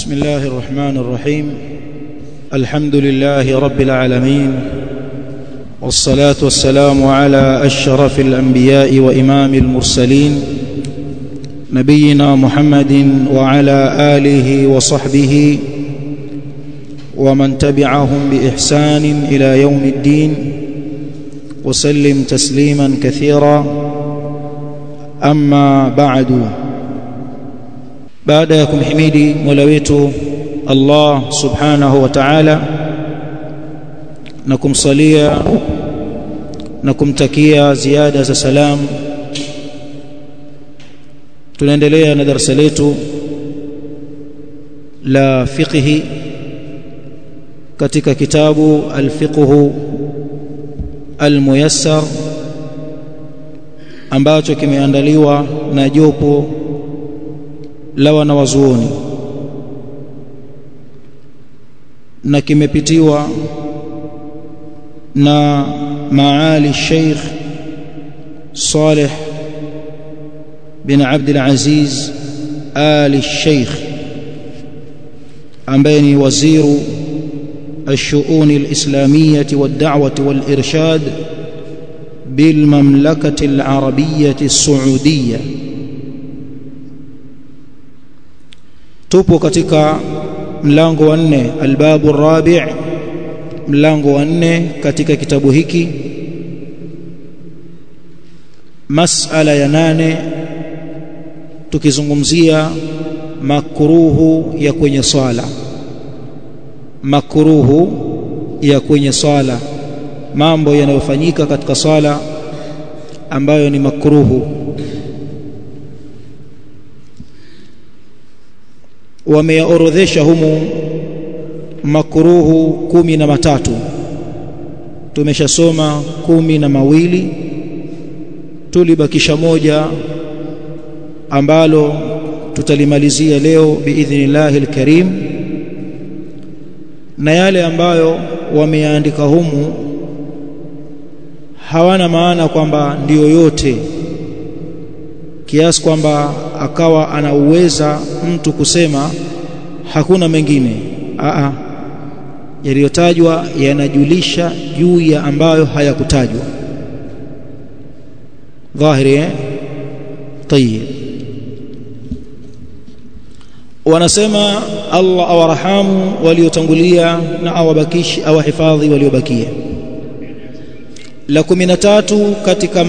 بسم الله الرحمن الرحيم. الحمد لله رب العالمين، والصلاة والسلام على أشرف الأنبياء وإمام المرسلين نبينا محمد وعلى آله وصحبه ومن تبعهم بإحسان إلى يوم الدين وسلم تسليما كثيرا. أما بعد، baada ya kumhimidi Mola wetu Allah subhanahu wa ta'ala na kumsalia na kumtakia ziada za salam, tunaendelea na darasa letu la fiqhi katika kitabu al-fiqh al-muyassar ambacho kimeandaliwa na jopo la wanawazuoni na kimepitiwa na maali Sheikh Saleh bin Abdul Aziz Ali Sheikh ambaye ni waziru الشؤون الإسلامية والدعوة والإرشاد بالمملكة العربية السعودية. tupo katika mlango wa 4, albabu rabi', mlango wa 4 katika kitabu hiki, masala ya 8, tukizungumzia makruhu ya kwenye swala. Makruhu ya kwenye swala, mambo yanayofanyika katika swala ambayo ni makruhu. Wameorodhesha humu makruhu 13. Tumeshasoma 12, tulibakisha moja ambalo tutalimalizia leo biidhnillahi alkarim, na yale ambayo wameandika humu hawana maana kwamba ndiyo yote, kiasi kwamba akawa anauweza mtu kusema hakuna mengine. Yaliyotajwa yanajulisha juu ya ambayo hayakutajwa. Dhahiri طيب. Wanasema Allah awarahamu waliotangulia na awabakishi awahifadhi waliobakia. La 13 katika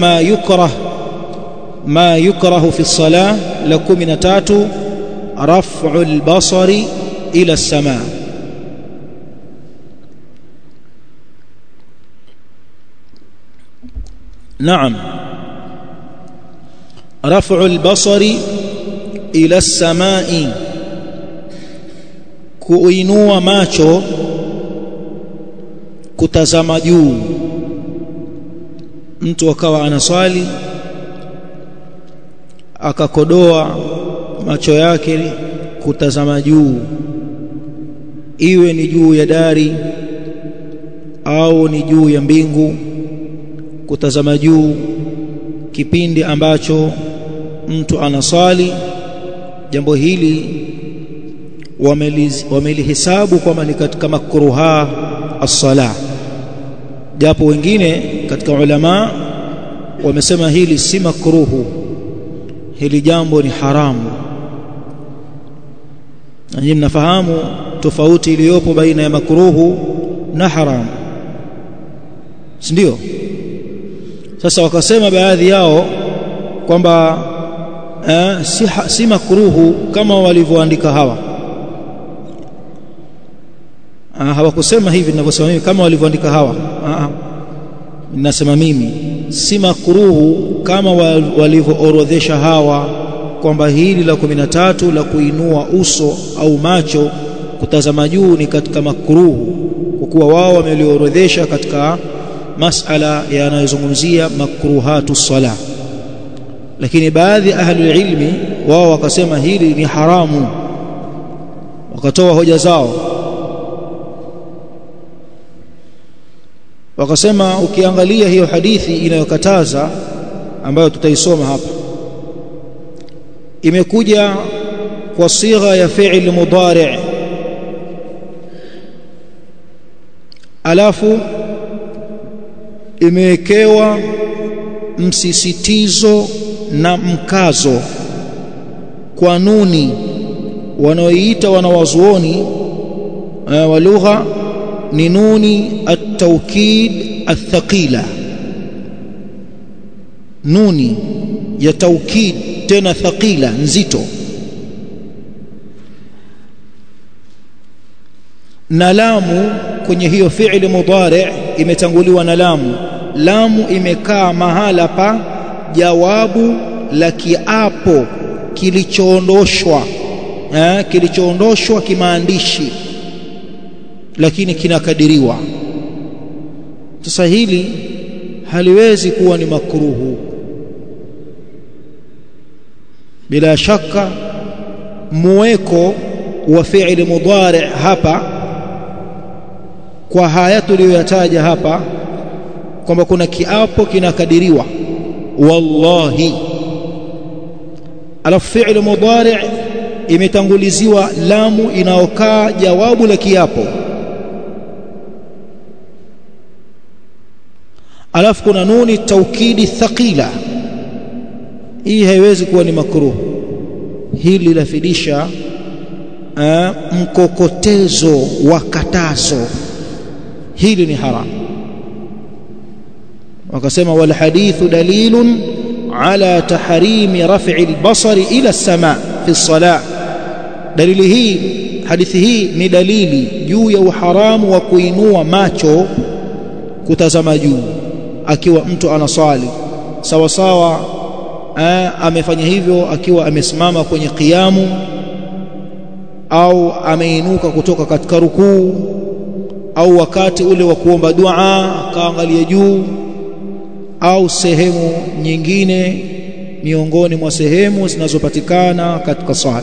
ma yukrah fi salah, la 13 raf'u al-basari ila as-samaa. Naam, raf'u al-basari ila as-samaa'i, kuinua macho kutazama juu. Mtu akawa anaswali akakodoa macho yake kutazama juu, iwe ni juu ya dari au ni juu ya mbingu, kutazama juu kipindi ambacho mtu anaswali. Jambo hili wamelihisabu kwamba ni katika makruha as-salah, japo wengine katika ulama wamesema hili si makruhu, hili jambo ni haramu. Na nyinyi mnafahamu tofauti iliyopo baina ya makruhu na haramu, si ndio? Sasa wakasema baadhi yao kwamba si makruhu kama walivyoandika hawa. Hawakusema hivi ninavyosema mimi kama walivyoandika hawa. Ninasema mimi si makruhu kama walivyoorodhesha hawa, kwamba hili la 13 la kuinua uso au macho kutazama juu ni katika makruhu, kwa kuwa wao wameliorodhesha katika masala yanayozungumzia makruhatu salah. Lakini baadhi ahli ilmi wao wakasema hili ni haramu, wakatoa hoja zao. Wakasema ukiangalia hiyo hadithi inayokataza ambayo tutaisoma hapa, imekuja kwa sigha ya fi'l mudari', alafu imewekewa msisitizo na mkazo kwa nuni wanaoiita wanawazuoni wa lugha ni nuni at-tawkid ath-thaqila, nuni ya tawkid tena thaqila, nzito. Na lamu kwenye hiyo fi'li mudhari' imetanguliwa na lamu. Lamu imekaa mahala pa jawabu la kiapo kilichoondoshwa kimaandishi lakini kinakadiriwa. Sasa hili haliwezi kuwa ni makruhu. Bila shaka muweko wa fi'li mudhari' hapa kwa haya tuliyoyataja hapa kwamba kuna kiapo kinakadiriwa wallahi, alafu fi'li mudhari' imetanguliziwa lamu inaokaa jawabu la kiapo, alafu kuna nuni taukidi thaqila. Hii haiwezi kuwa ni makruh. Hili lafidisha mkokotezo wa katazo, hili ni haram. wakasema wal hadithu dalilun ala tahrimi raf'i al-basari ila as-sama' fi as-salah. Dalili hii, hadithi hii ni dalili juu ya uharamu wa kuinua macho kutazama juu akiwa mtu anasali, sawa sawa amefanya hivyo akiwa amesimama kwenye qiyamu au ameinuka kutoka katika rukuu au wakati ule wa kuomba dua akaangalia juu au sehemu nyingine miongoni mwa sehemu zinazopatikana katika sala,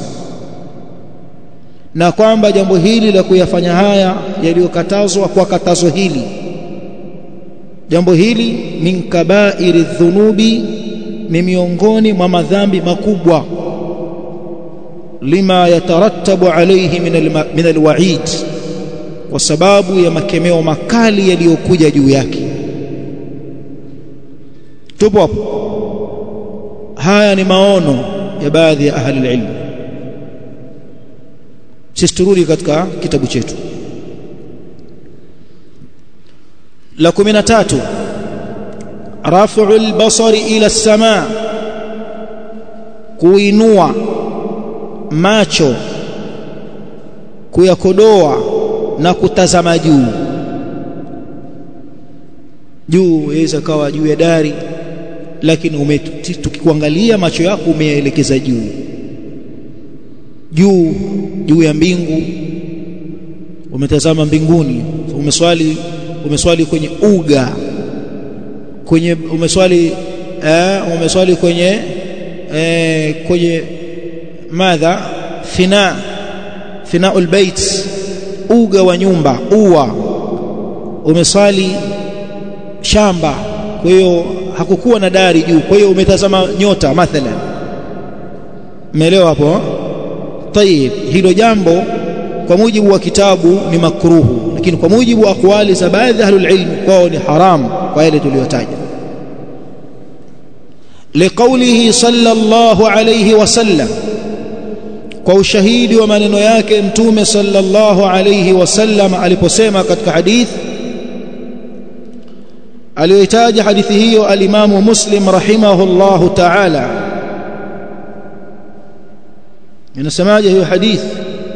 na kwamba jambo hili la kuyafanya haya yaliyokatazwa kwa katazo hili, jambo hili min kabairi dhunubi, ni miongoni mwa madhambi makubwa, lima yatarattabu alayhi min alwa'id, kwa sababu ya makemeo makali yaliyokuja juu yake. Tupo hapo. Haya ni maono ya baadhi ya ahli ilmu. Sisi turudi katika kitabu chetu. La 13, raf'ul basari ila as-samaa, kuinua macho, kuyakodoa na kutazama juu. Juu yaweza kawa juu ya dari, lakini tukikuangalia macho yako umeelekeza juu ya mbingu, umetazama mbinguni. Umeswali kwenye uga, umeswali kwenye madha finaul bait, uga wa nyumba, umeswali shamba, kwa hiyo hakukuwa na dari juu, kwa hiyo umetazama nyota mathalan. Umeelewa hapo? Tayeb, hilo jambo kwa mujibu wa kitabu ni makruhu, lakini kwa mujibu wa aqwali za baadhi ya ahlul ilm kwao ni haram kwa yale tuliyotaja. Liqaulihi sallallahu alayhi wasallam, kwa ushahidi wa maneno yake mtume sallallahu alayhi wasallam aliposema katika hadithi aliyoitaja. Hadithi hiyo alimamu Muslim rahimahullahu ta'ala. Inasemaje hiyo hadithi?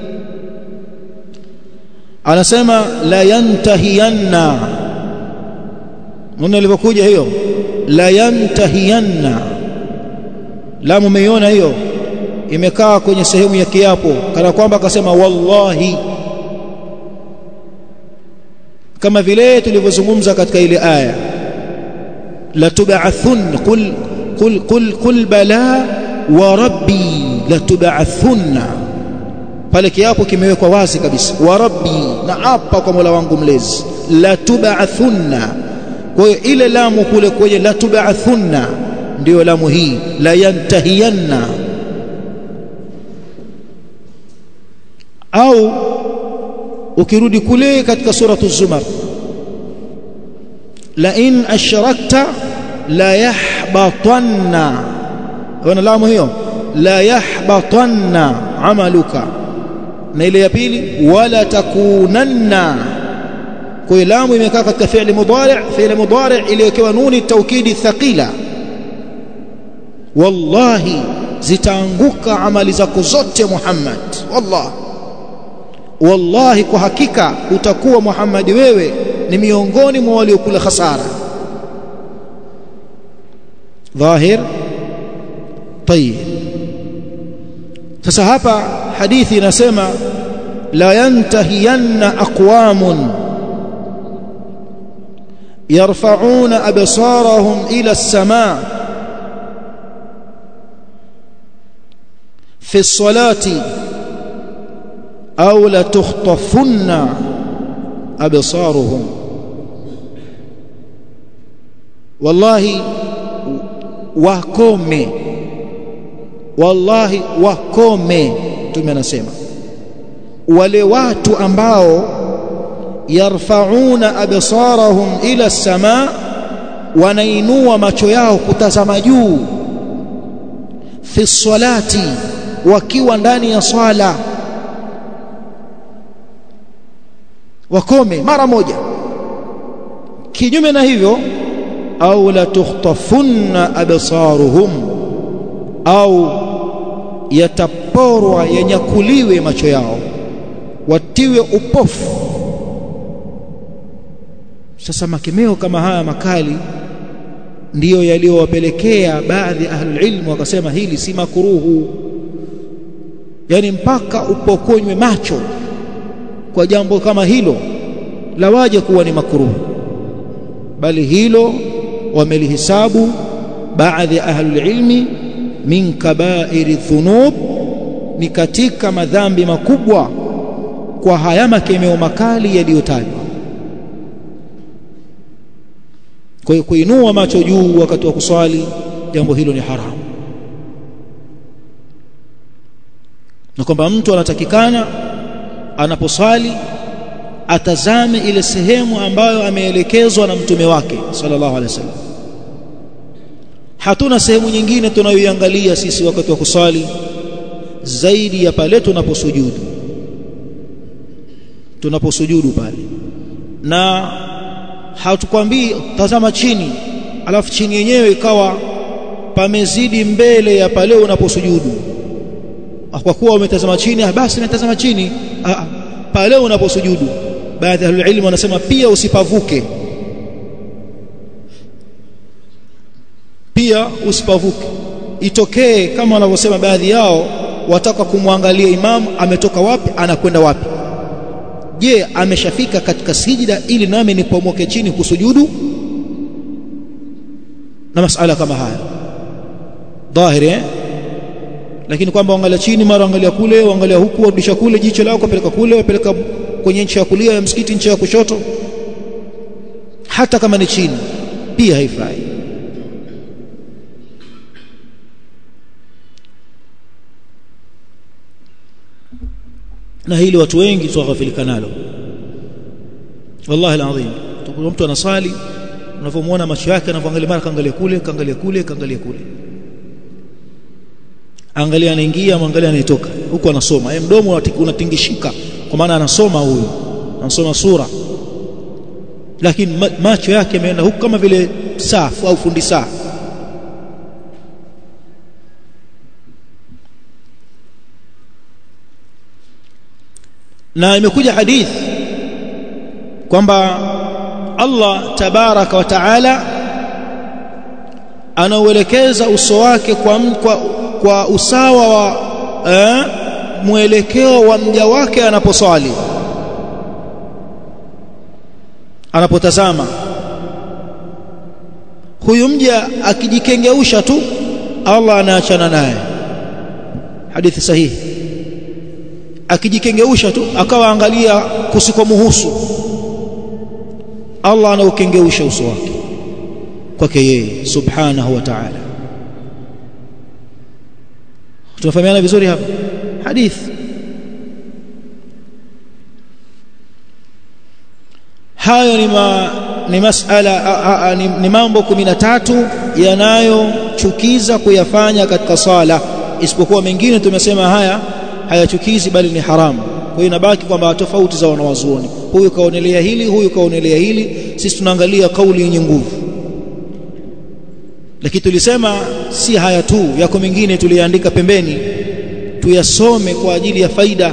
Anasema la yantahiyanna. Mbona ilipokuja hiyo la yantahiyanna, la mumeiona hiyo imekaa kwenye sehemu ya kiapo, kana kwamba akasema wallahi, kama vile tulivyozungumza katika ile aya la tub'athun qul bala wa rabbi la tub'athunna. Pale kiapo kimewekwa wazi kabisa, wa rabbi, na apa kwa Mola wangu mlezi, la tub'athunna. Kwa hiyo ile lamu kule kwenye la tub'athunna ndio lamu hii la yantahiyanna. Au ukirudi kule katika suratu Zumar la in ashrakta la yahbatanna, wana lamu hiyo, la yahbatanna amaluka, na ile ya pili wala takunanna. Kwa lamu imekaa katika fi'li mudari' iliyowekewa nuni taukidi thaqila. Wallahi zitaanguka amali zako zote Muhammad, wallahi kwa hakika utakuwa Muhammad wewe ni miongoni mwa waliokula hasara. Dhahir. Tayeb, sasa hapa hadithi inasema la yantahiyanna aqwamun yarfa'una absarahum ila as-samaa fi as-salati aw la tukhtafunna absaruhum. Wallahi wakome, wallahi wakome. Mtume anasema wale watu ambao yarfa'una absarahum ila as-samaa, wanainua macho yao kutazama juu, fi salati, wakiwa ndani ya swala, wakome mara moja. Kinyume na hivyo, au la tukhtafunna absaruhum, au yataporwa, yanyakuliwe macho yao, watiwe upofu. Sasa makemeo kama haya makali ndiyo yaliyowapelekea baadhi ya ahlul ilmu wakasema hili si makruhu, yani mpaka upokonywe macho kwa jambo kama hilo la waje kuwa ni makruhu, bali hilo wamelihisabu baadhi ya ahlul ilmi min kabairi dhunub, ni katika madhambi makubwa kwa haya makemeo makali yaliyotajwa. Kwa hiyo kuinua macho juu wakati wa kuswali, jambo hilo ni haramu, na kwamba mtu anatakikana anaposwali atazame ile sehemu ambayo ameelekezwa na mtume wake sallallahu alaihi wasallam. Hatuna sehemu nyingine tunayoiangalia sisi wakati wa kuswali zaidi ya pale tunaposujudu pale, na hatukwambii tazama chini alafu chini yenyewe ikawa pamezidi mbele ya pale unaposujudu. Kwa kuwa umetazama chini basi umetazama chini, pale unaposujudu. Baadhi ya walimu wanasema pia usipavuke, itokee kama wanavyosema baadhi yao, wataka kumwangalia imamu ametoka wapi anakwenda wapi. Je, ameshafika katika sijida ili nami nipomoke chini kusujudu? Na masala kama haya dhahiri, lakini kwamba angalia chini mara angalia kule, angalia huku, rudisha kule, jicho lako peleka kule, peleka kwenye nchi ya kulia ya msikiti, nchi ya kushoto, hata kama ni chini pia haifai. Na hili watu wengi tughafilika nalo, wallahi alazim. Mtu anasali, unavyomuona macho yake anavyoangalia, mara kaangalia kule, kaangalia kule, kaangalia kule, angalia anaingia, angalia anatoka, huko anasoma, mdomo unatingishika kwa maana anasoma, huyu anasoma sura, lakini macho yake yameenda huko kama vile safu au fundi saa. Na imekuja hadith kwamba Allah tabaraka wa taala anauelekeza uso wake kwa usawa wa mwelekeo wa mja wake anaposwali, anapotazama. Huyu mja akijikengeusha tu, Allah anaachana naye. Hadithi sahihi. Akijikengeusha tu akawa angalia kusikomuhusu, Allah anaukengeusha uso wake kwake yeye subhanahu wa ta'ala. Tunafahamiana vizuri hapa hadithi. Hayo ni ni masala ni mambo 13 yanayochukiza kuyafanya katika sala, isipokuwa mengine tumesema haya hayachukizi bali ni haramu. Kwa hiyo inabaki kwamba tofauti za wanawazuoni, huyu kaonelea hili, huyu kaonelea hili. Sisi tunaangalia kauli yenye nguvu, lakini tulisema si haya tu, yako mengine tuliandika pembeni tuyasome kwa ajili ya faida.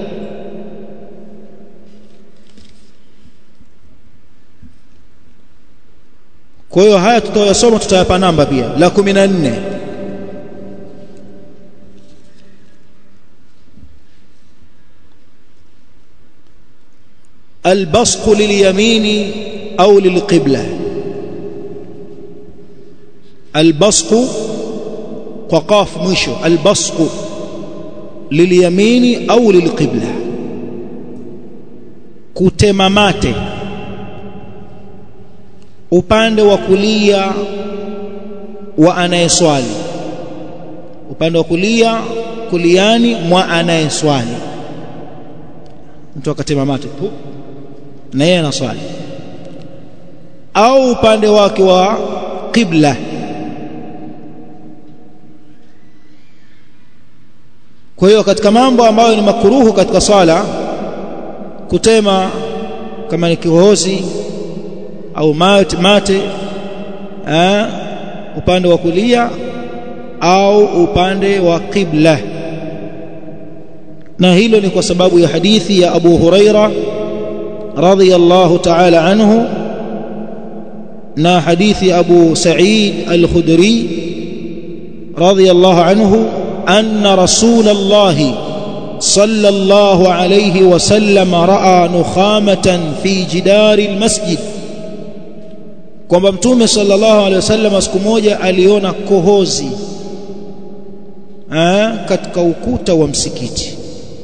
Kwa hiyo haya tutayasoma, tutayapa namba pia. La 14, البصق لليمين أو للقبلة. البصق وقاف مشو، البصق لليمين أو للقبلة، kutemamate upande wa kulia wa anayeswali, upande wa kulia kuliani mwa anayeswali. Mtu akatemamate tu na yeye anaswali, au upande wake wa qibla. Kwa hiyo katika mambo ambayo ni makruhu katika sala, kutema kama ni kikohozi au mate upande wa kulia au upande wa qibla, na hilo ni kwa sababu ya hadithi ya Abu Huraira radhiyallahu ta'ala anhu na hadithi Abu Sa'id al-Khudri radhiyallahu anhu anna Rasulullah sallallahu alayhi wasallam ra'a nukhamatan fi jidari al-masjid, kwamba Mtume sallallahu alayhi wasallam siku moja aliona kohozi katika ukuta wa msikiti,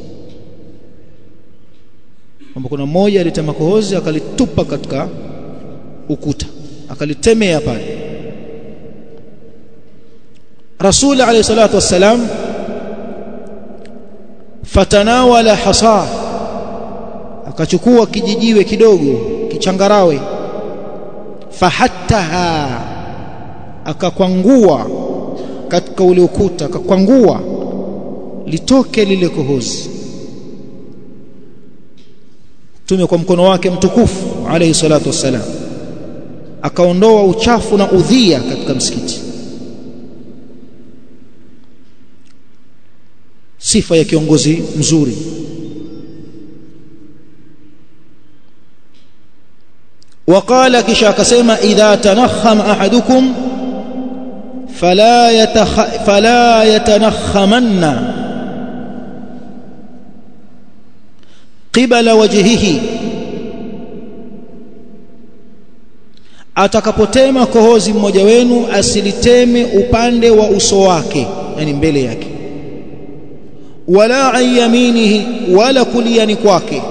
kwamba kuna mmoja alitema kohozi akalitupa katika ukuta, akalitemea pale. Rasul alayhi salatu wassalam fatanawala hasa, akachukua kijijiwe kidogo kichangarawe, fahattaha, akakwangua katika ule ukuta, akakwangua litoke lile kohozi. Mtume kwa mkono wake mtukufu alayhi salatu wassalam akaondoa uchafu na udhia katika msikiti. Sifa ya kiongozi mzuri. Waqala, kisha akasema, idha tanakhama ahadukum fala yatanakhamanna qibala wajhihi, atakapotema kohozi mmoja wenu asiliteme upande wa uso wake, yani mbele yake, wala an yaminihi, wala kuliani kwake,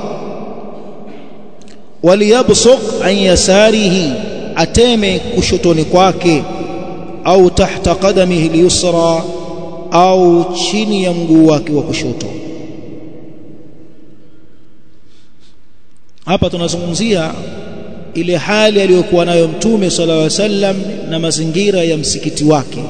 waliyabsuq an yasarihi, ateme kushotoni kwake, au tahta qadamihi liyusra, au chini ya mguu wake wa kushoto. Hapa tunazungumzia ile hali aliyokuwa nayo Mtume sallallahu alaihi wasallam na mazingira ya msikiti wake.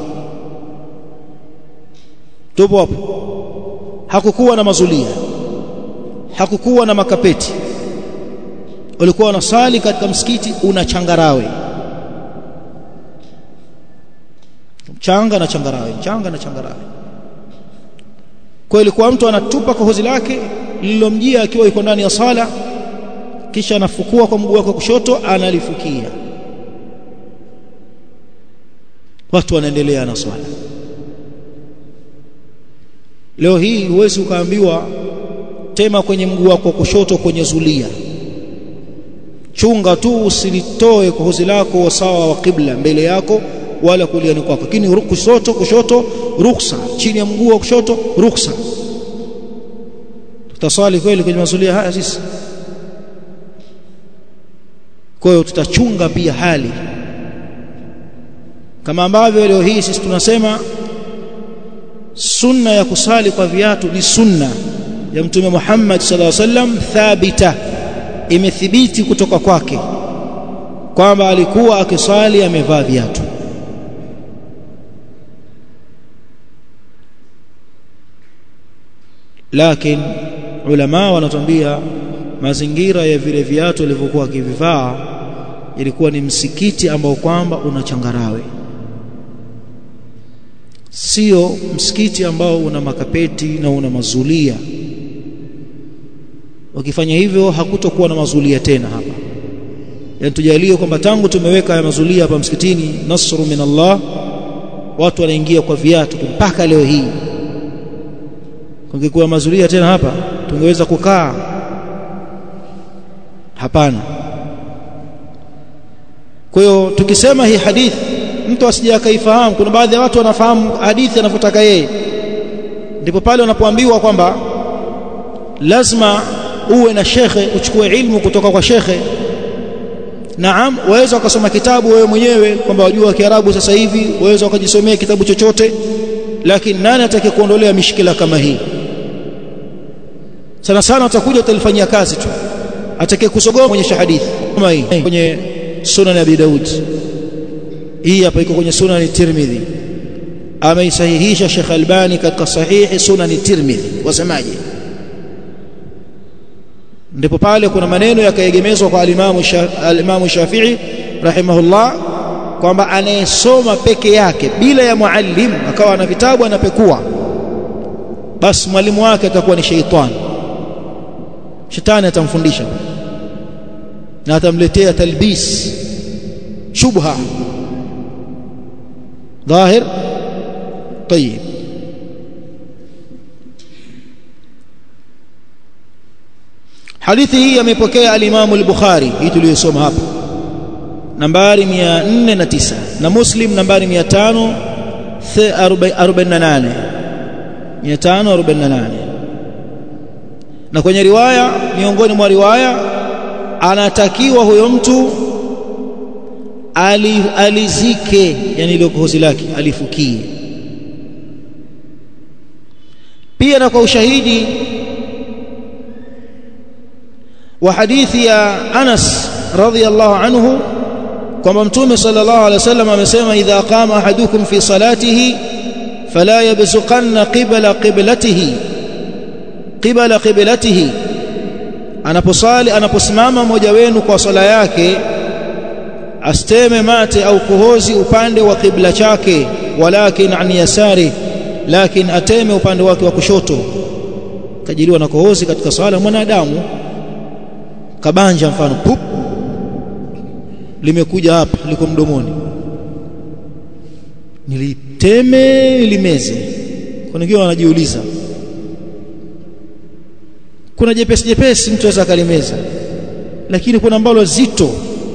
Tupo hapo, hakukuwa na mazulia, hakukuwa na makapeti, walikuwa wanasali katika msikiti una changarawe, mchanga na changarawe, mchanga na changarawe. Kwa ilikuwa mtu anatupa kohozi lake lililomjia akiwa yuko ndani ya sala, kisha anafukua kwa mguu wake wa kushoto, analifukia, watu wanaendelea na swala. Leo hii huwezi ukaambiwa tema kwenye mguu wako wa kushoto kwenye zulia, chunga tu usilitoe kohozi lako sawa wa qibla mbele yako wala kuliani kwako, lakini kushoto ruksa, chini ya mguu wa kushoto ruksa. Tutaswali kweli kwenye mazulia haya sisi? Kwa hiyo tutachunga pia hali, kama ambavyo leo hii sisi tunasema sunna ya kusali kwa viatu ni sunna ya Mtume Muhammad sallallahu alaihi wasallam, thabita, imethibiti kutoka kwake, kwamba alikuwa akiswali amevaa viatu. Lakini ulama wanatuambia mazingira ya vile viatu alivyokuwa akivivaa ilikuwa ni msikiti ambao kwamba una changarawe, sio msikiti ambao una makapeti na una mazulia. Wakifanya hivyo hakutokuwa na mazulia tena hapa. Yani tujalie kwamba tangu tumeweka ya mazulia hapa msikitini, nasru min Allah, watu wanaingia kwa viatu mpaka leo hii. Kungekuwa mazulia tena hapa tungeweza kukaa? Hapana. Kwa hiyo tukisema hii hadithi mtu asije akaifahamu, kuna baadhi ya watu wanafahamu hadithi anavyotaka yeye, ndipo pale wanapoambiwa kwamba lazima uwe na shekhe, uchukue ilmu kutoka kwa shekhe. Naam, waweza ukasoma kitabu wewe mwenyewe kwamba wajua Kiarabu sasa hivi, waweza ukajisomea kitabu chochote, lakini nani atake kuondolea mishikila kama hii? Sana sana utakuja utalifanyia kazi tu, atake kusogoma kwenye hadithi kama hii kwenye Sunan Abi Daud. Hii hapa iko kwenye Sunan Tirmidhi, ameisahihisha Sheikh Albani katika sahihi Sunan Tirmidhi. Wasemaje? Ndipo pale kuna maneno yakaegemezwa kwa al-Imam Shafi'i rahimahullah kwamba anayesoma peke yake bila ya muallim, akawa na vitabu anapekua, basi mwalimu wake atakuwa ni sheitani. Shetani atamfundisha na atamletea talbis, shubha dhahir. طيب, hadithi hii amepokea al-Imam al-Bukhari, hii tuliyosoma hapa, nambari 409, na Muslim nambari 548. Na kwenye riwaya, miongoni mwa riwaya, anatakiwa huyo mtu alizike, yani ile kohozi lake alifukie. Pia na kwa ushahidi wa hadithi ya Anas radhiyallahu anhu kwamba Mtume sallallahu alaihi wasallam amesema, idha qama ahadukum fi salatihi fala yabzuqanna qibla qiblatihi, anaposimama mmoja wenu kwa sala yake asteme mate au kohozi upande wa kibla chake, walakin an yasari, lakin ateme upande wake wa kushoto. Kajiliwa na kohozi katika sala mwanadamu, kabanja mfano pup limekuja hapa, liko mdomoni, niliteme limeze. Kuna wengine wanajiuliza, kuna jepesi mtu aweza kalimeza, lakini kuna ambalo zito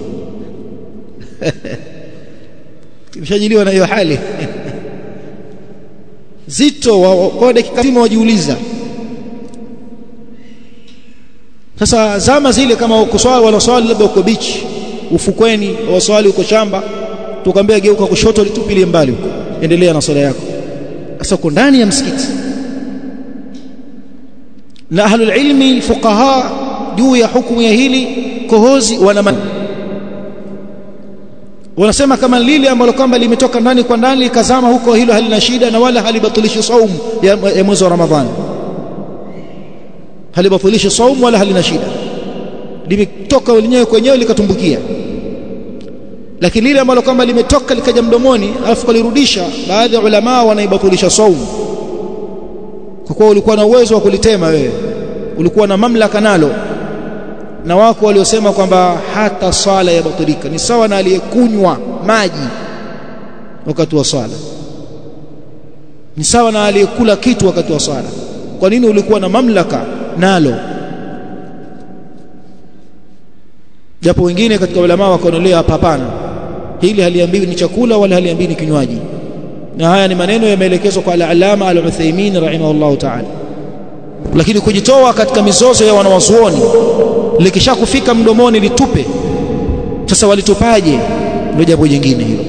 kimshajiliwa na hiyo hali zito, kwa dakika zima wajiuliza. Sasa zama zile, kama uko swali wala swali labda uko beach ufukweni, au swali uko shamba, tukwambia geuka kushoto litupilie mbali huko, endelea na swala yako. Sasa uko ndani ya msikiti, na ahlul ilmi fuqaha juu ya hukumu ya hili kohozi wanasema kama lile ambalo kwamba limetoka ndani kwa ndani likazama huko, hilo halina shida na wala halibatilishi saumu ya mwezi wa Ramadhani, halibatilishi saumu wala halina shida, limetoka wenyewe kwenyewe likatumbukia. Lakini lile ambalo kwamba limetoka likaja mdomoni alafu kulirudisha, baadhi ya ulama wanaibatilisha saumu, kwa kuwa ulikuwa na uwezo wa kulitema wewe, ulikuwa na mamlaka nalo. Na wako waliosema kwamba hata swala yabatilika, ni sawa na aliyekunywa maji wakati wa swala, ni sawa na aliyekula kitu wakati wa swala. Kwa nini? Ulikuwa na mamlaka nalo. Japo wengine katika ulama wakaonelea hapana, hili haliambiwi ni chakula wala haliambiwi ni kinywaji. Na haya ni maneno yameelekezwa kwa al-Allama al-Uthaymeen rahimahullahu ta'ala. Lakini kujitoa katika mizozo ya wanawazuoni, likishakufika mdomoni litupe. Sasa walitupaje? Ndio jambo jingine hilo.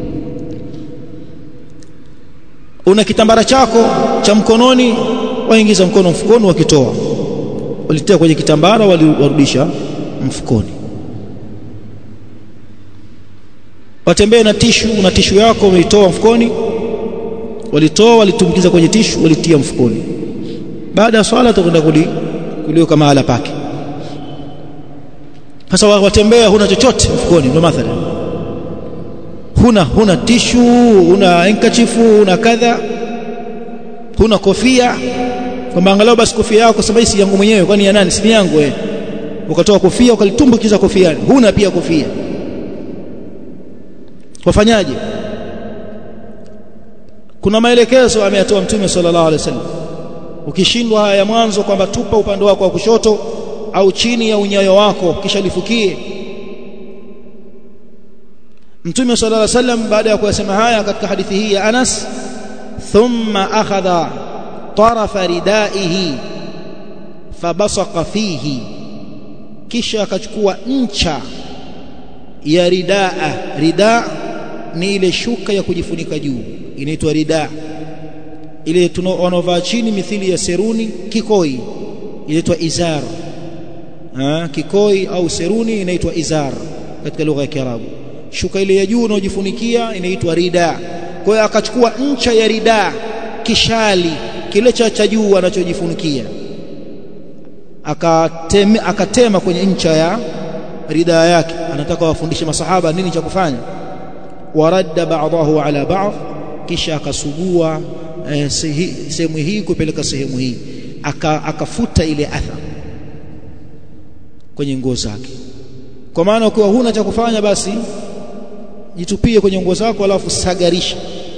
Una kitambara chako cha mkononi, waingiza mkono mfukoni, wakitoa walitia kwenye kitambara, warudisha mfukoni. watembee na tishu yako umeitoa mfukoni, walitumbukiza kwenye tishu, walitia mfukoni. Baada ya swala utakwenda kuliweka mahala pake. Sasa watembea huna chochote mfukoni, ndio mathalan huna tishu, huna handkerchief, huna kadha, huna kofia, kwamba angalau basi kofia yako sababu si yangu mwenyewe, kwani ya nani? Si yangu wewe. Ukatoa kofia ukalitumbukiza kofia, huna pia kofia, wafanyaje? Kuna maelekezo ameyatoa Mtume sallallahu alaihi wasallam. Ukishindwa haya mwanzo kwamba tupa upande wako wa kushoto au chini ya unyayo wako kisha lifukie. Mtume sallallahu alaihi wasallam baada ya kuyasema haya katika hadithi hii ya Anas, thumma akhadha tarafa ridaihi fabasaqa fihi, kisha akachukua ncha ya ridaa. Ridaa ni ile shuka ya kujifunika juu, inaitwa ridaa. Ile tunaovaa chini mithili ya seruni, kikoi, inaitwa izar. Kikoi au seruni inaitwa izar katika lugha ya Kiarabu. Shuka ile ya juu unojifunikia inaitwa ridaa. Kwa hiyo akachukua ncha ya ridaa, kishali kile cha juu anachojifunikia, akatema kwenye ncha ya ridaa yake. Anataka wafundishe masahaba nini cha kufanya. Waradda ba'dahu ala ba'd, kisha akasugua sehemu hii kupeleka sehemu hii, akafuta ile athar kwenye nguo zake. Kwa maana ukiwa huna cha kufanya, basi jitupie kwenye nguo zako alafu sagarisha.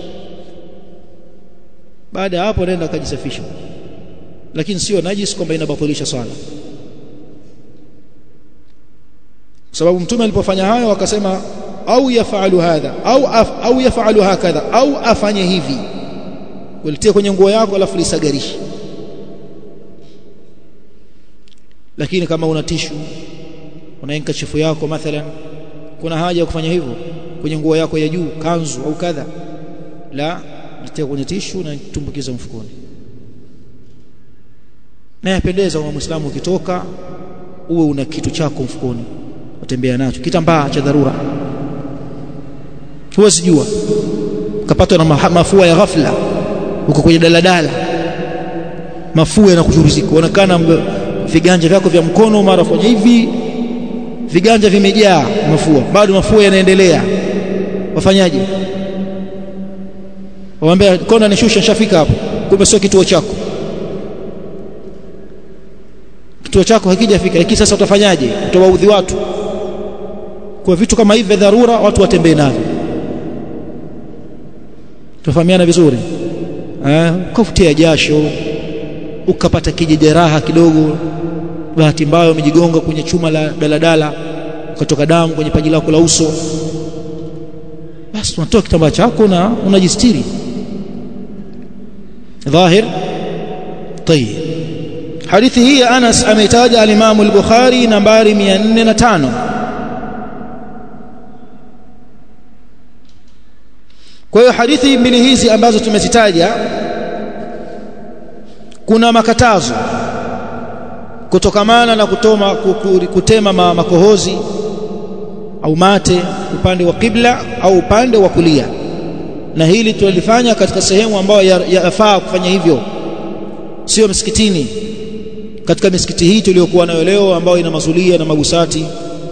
Baada ya hapo nenda kujisafisha, lakini sio najis kwamba inabatilisha swala. Sababu Mtume alipofanya hayo akasema au yafalu hadha au yafalu hakadha, au afanye hivi, ulitie kwenye nguo yako alafu lisagarisha. Lakini kama una tishu, una handkerchief yako mathalan, kuna haja ya kufanya hivyo kwenye nguo yako ya juu, kanzu au kadha? La, litia kwenye tishu na tumbukiza mfukoni. Na yapendeza kwa Muislamu ukitoka uwe una kitu chako mfukoni, utembea nacho, kitambaa cha dharura. Huwezi jua ukapatwa na mafua ya ghafla, uko kwenye daladala, mafua yanakuchuruzika, unaonekana viganja vyako vya mkono mara fanya hivi, viganja vimejaa mafua, bado mafua yanaendelea. Wafanyaje? Waambia kona nishusha, nishafika hapo, kumbe sio kituo chako. Kituo chako hakijafika, lakini sasa utafanyaje? Utawaudhi watu. Kwa vitu kama hivi vya dharura watu watembee navyo. Tufahamiana vizuri. Ukafutia jasho, ukapata kijeraha kidogo, bahati mbaya umejigonga kwenye chuma la daladala, ukatoka damu kwenye paji lako la uso, basi unatoa kitambaa chako na unajistiri. Dhahir? Tayeb. Hadithi hii ya Anas ameitaja al-Imam al-Bukhari nambari 405. Kwa hiyo hadithi mbili hizi ambazo tumezitaja, kuna makatazo kutokamana na kutema makohozi au mate upande wa kibla au upande wa kulia, na hili tulifanya katika sehemu ambayo yafaa kufanya hivyo, sio msikitini. Katika misikiti hii tuliyokuwa nayo leo ambayo ina mazulia na magusati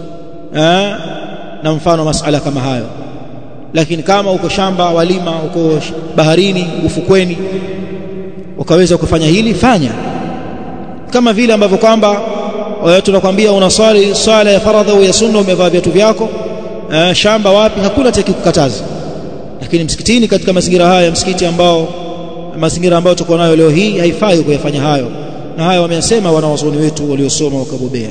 na mfano masala kama hayo. Lakini kama uko shamba walima, uko baharini, ufukweni, ukaweza kufanya hili, fanya. Kama vile ambavyo kwamba tunakwambia unaswali swala ya faradha au ya sunna, umevaa viatu vyako, shamba wapi, hakuna taki kukataza. Lakini msikitini, katika mazingira haya, mazingira ambayo tuko nayo leo hii, haifai kuyafanya hayo. Na hayo wameyasema wanawazuoni wetu waliosoma wakabobea.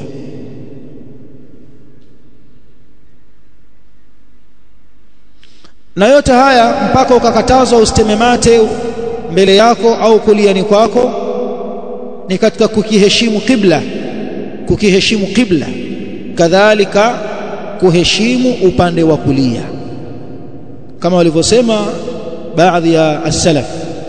Na yote haya mpaka ukakatazwa usiteme mate mbele yako au kuliani kwako, ni katika kukiheshimu kibla, kadhalika kuheshimu upande wa kulia, kama walivyosema baadhi ya as-salaf.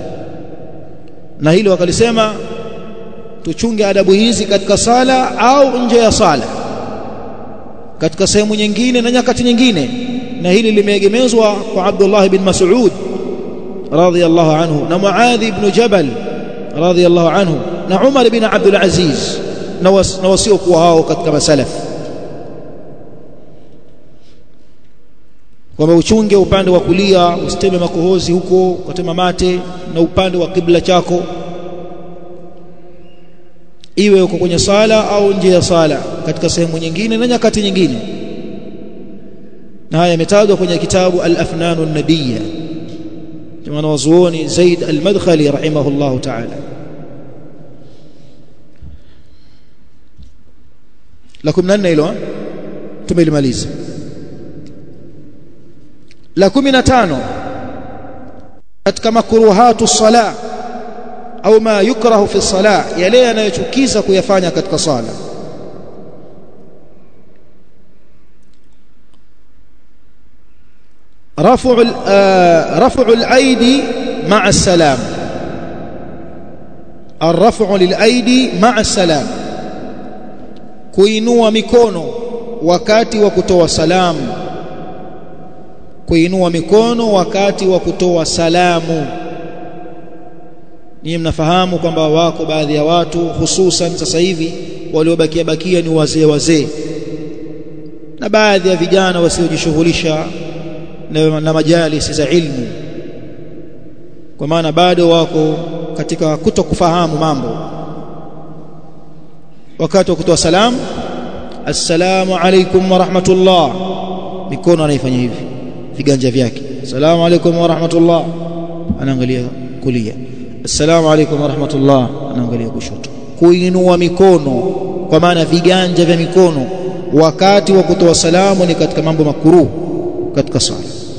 Na hilo wakalisema tuchunge adabu hizi katika sala au nje ya sala, katika sehemu nyingine na nyakati nyingine, na hili limeegemezwa kwa Abdullah ibn Mas'ud radhiyallahu anhu na Muadh ibn Jabal radhiyallahu anhu na Umar ibn Abdul Aziz na wasiokuwa hao katika masalaf, kwamba uchunge upande wa kulia, usiteme makohozi huko, ukatema mate, na upande wa kibla chako, iwe uko kwenye sala au nje ya sala, katika sehemu nyingine na nyakati nyingine. Na haya yametajwa kwenye kitabu Al-Afnan an-Nadiyya cha wanazuoni Zaid al-Madkhali rahimahullahu ta'ala. La 14 hilo tumelimaliza. La 15 katika makruhatu sala au ma yukrahu fi sala, yale yanayochukiza kuyafanya katika sala. رفع الأيدي مع السلام. الرفع للأيدي مع السلام، kuinua mikono wakati wa kutoa salamu. Kuinua mikono wakati wa kutoa salamu. Ni mnafahamu kwamba wako baadhi ya watu, hususan sasa hivi waliobakia ni wazee na baadhi ya vijana wasiojishughulisha na majalisi za ilmu, kwa maana bado wako katika kutokufahamu mambo. Wakati wa kutoa salamu, assalamu alaykum wa rahmatullah, mikono anaifanya hivi, viganja vyake, assalamu alaykum wa rahmatullah, anaangalia kulia, assalamu alaykum wa rahmatullah, anaangalia kushoto. Kuinua mikono kwa maana viganja vya mikono wakati wa kutoa salamu ni katika mambo makruh katika sala.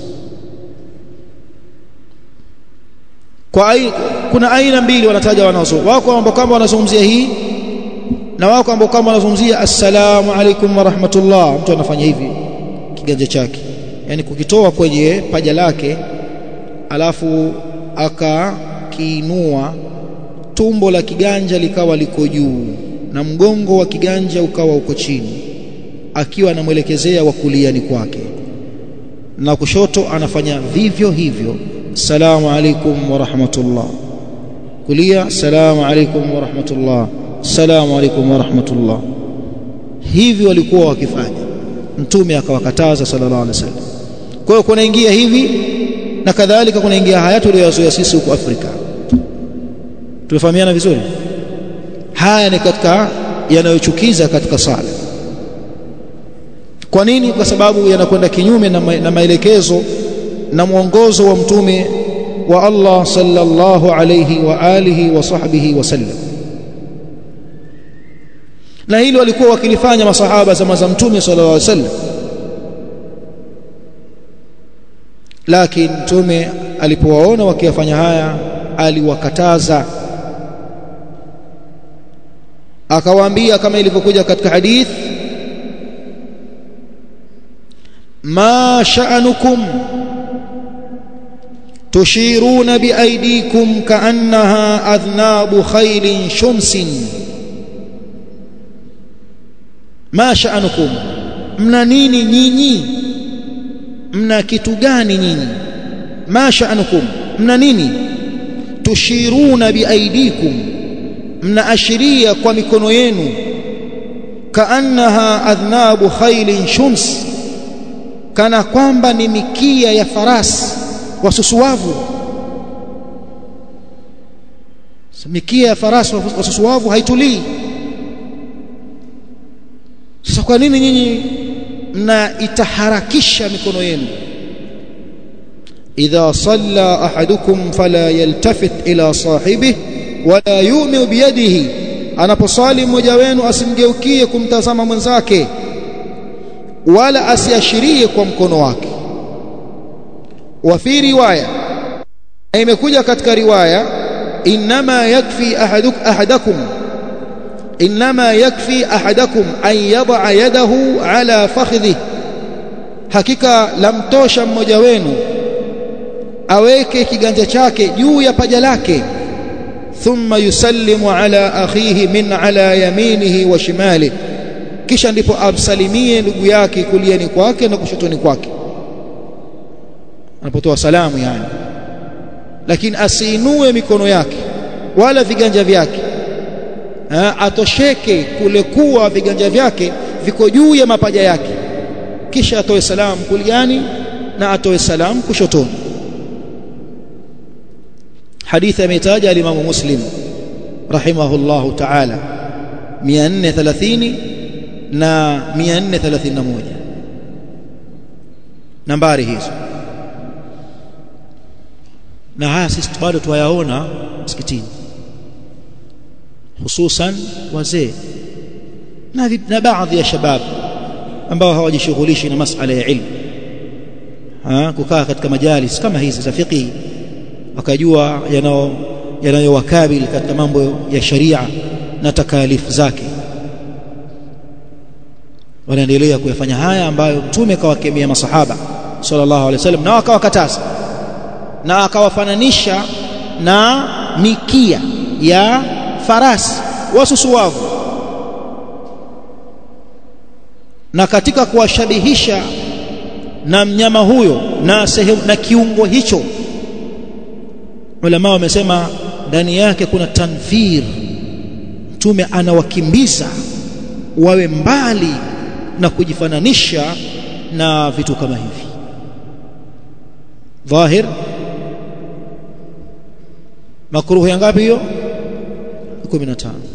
Kuna aina mbili wanataja wanazuoni. Wako ambao kama wanazungumzia hii na wako ambao kama wanazungumzia assalamu alaykum wa rahmatullah, mtu anafanya hivi kiganja chake, yani kukitoa kwenye paja lake alafu akakiinua, tumbo la kiganja likawa liko juu na mgongo wa kiganja ukawa uko chini, akiwa anamwelekezea wa kuliani kwake, na kushoto anafanya vivyo hivyo, assalamu alaykum wa rahmatullah, kulia assalamu alaykum wa rahmatullah, assalamu alaykum wa rahmatullah. Hivi walikuwa wakifanya, mtume akawakataza sallallahu alaihi wasallam. Kwa hiyo kunaingia hivi na kadhalika kunaingia haya tuliyozoea sisi huko Afrika. Tulifahamiana vizuri? Haya ni katika yanayochukiza katika sala. Kwa nini? Kwa sababu yanakwenda kinyume na maelekezo na mwongozo wa mtume wa Allah sallallahu alayhi wa alihi wa sahbihi wasallam. Na hilo walikuwa wakilifanya masahaba zama za mtume sallallahu alayhi wasallam, lakini mtume alipowaona wakiyafanya haya aliwakataza, akawaambia kama ilivyokuja katika hadith, ma sha'anukum tushiruna biaydikum kaannaha adhnabu khaylin shumsin. Ma sha'anukum, mna nini nyinyi? Mna kitu gani nyinyi? Ma sha'anukum, mna nini? Tushiruna biaydikum, mna ashiria kwa mikono yenu, kaannaha adhnabu khaylin shums, kana kwamba ni mikia ya farasi wasusuwavu. Mikia ya farasi wasusuwavu haitulii. Sasa kwa nini nyinyi mnaitaharakisha mikono yenu? idha salla ahadukum fala yaltafit ila sahibihi wala yu'mi biyadihi, anaposali mmoja wenu asimgeukie kumtazama mwenzake wala asiashirie kwa mkono wake. Wa fi riwaya, imekuja katika riwaya, inma yakfi ahadakum an yad'a yadahu ala fakhidhihi, hakika lamtosha mmoja wenu aweke kiganja chake juu ya paja lake, thumma yusallimu ala akhihi min ala yaminihi wa shimalihi, kisha ndipo amsalimie ndugu yake kuliani kwake na kushotoni kwake. anapotoa salamu yani, lakini asiinue mikono yake wala viganja vyake, atosheke kule kuwa viganja vyake viko juu ya mapaja yake, kisha atoe salamu kuliani na atoe salamu kushotoni. Hadithi ametaja al-Imam Muslim rahimahullahu ta'ala 430 na 431 nambari hizo, na haya sisi bado tuyaona msikitini, hususan wazee na baadhi ya shabab ambao hawajishughulishi na masuala ya ilmu, kukaa katika majalis kama hizi za fiqh wakajua yanayowakabili katika mambo ya sharia na takalifu zake, wanaendelea kuyafanya haya ambayo Mtume kawakemea masahaba sallallahu alaihi wasallam na wakawakataza, na akawafananisha na mikia ya farasi wasusuwavu, na katika kuwashabihisha na mnyama huyo na sehemu na kiungo hicho, ulama wamesema ndani yake kuna tanfir. Mtume anawakimbiza wawe mbali na kujifananisha na vitu kama hivi. Dhahir makruh ya ngapi hiyo? 15.